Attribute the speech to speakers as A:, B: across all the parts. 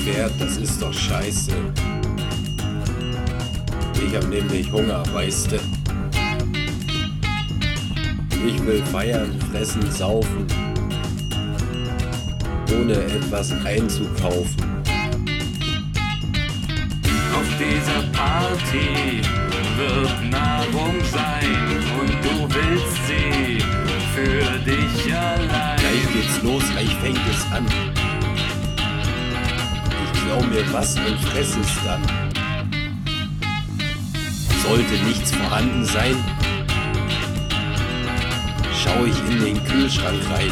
A: Pferd, das ist doch scheiße. Ich hab nämlich Hunger, weißt du. Ich will feiern, fressen, saufen, ohne etwas einzukaufen.
B: Auf dieser Party wird Nahrung sein und du willst sie für dich allein.
A: Gleich geht's los, gleich fängt es an. Ich klau mir was und fress es dann. Sollte nichts vorhanden sein, schau ich in den Kühlschrank rein.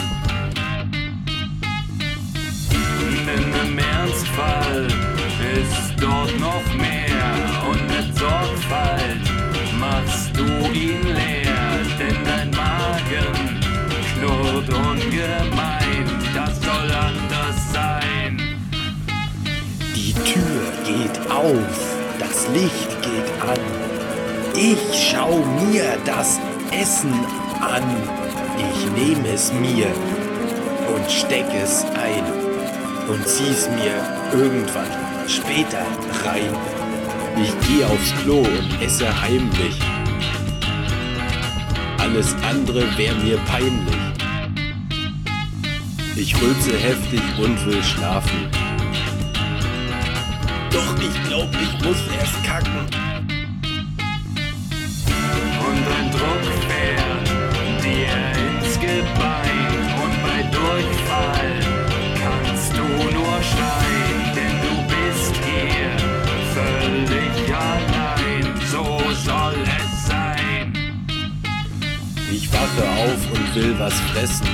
B: Im Ernstfall ist dort noch mehr und mit Sorgfalt machst du ihn leer, denn dein Magen knurrt ungemein, das soll anders sein.
A: Die Tür geht auf, das Licht geht an. Ich schau mir das Essen an. Ich nehme es mir und steck es ein und zieh's mir irgendwann später rein. Ich geh aufs Klo und esse heimlich. Alles andere wär mir peinlich. Ich rülpse heftig und will schlafen. Doch ich glaub, ich muss erst kacken.
B: Und ein Druck fährt dir ins Gebein und bei Durchfall kannst du nur schreien, denn du bist hier völlig allein, so soll es sein.
A: Ich wache auf und will was fressen.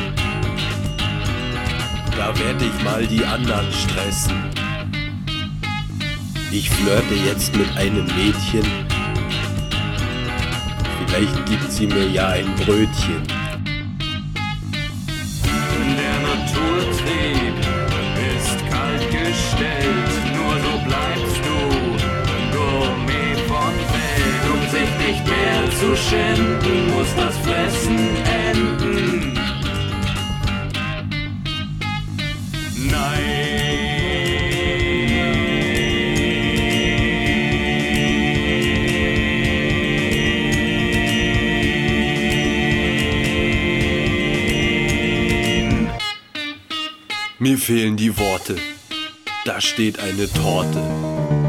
A: Da werd ich mal die anderen stressen. Ich flirte jetzt mit einem Mädchen. Vielleicht gibt sie mir ja ein Brötchen.
B: Der Naturtrieb ist kalt gestellt, nur so bleibst du Gourmet von Welt. Um sich nicht mehr zu schänden, muss das Fressen enden. Nein.
A: Mir fehlen die Worte. Da steht eine Torte.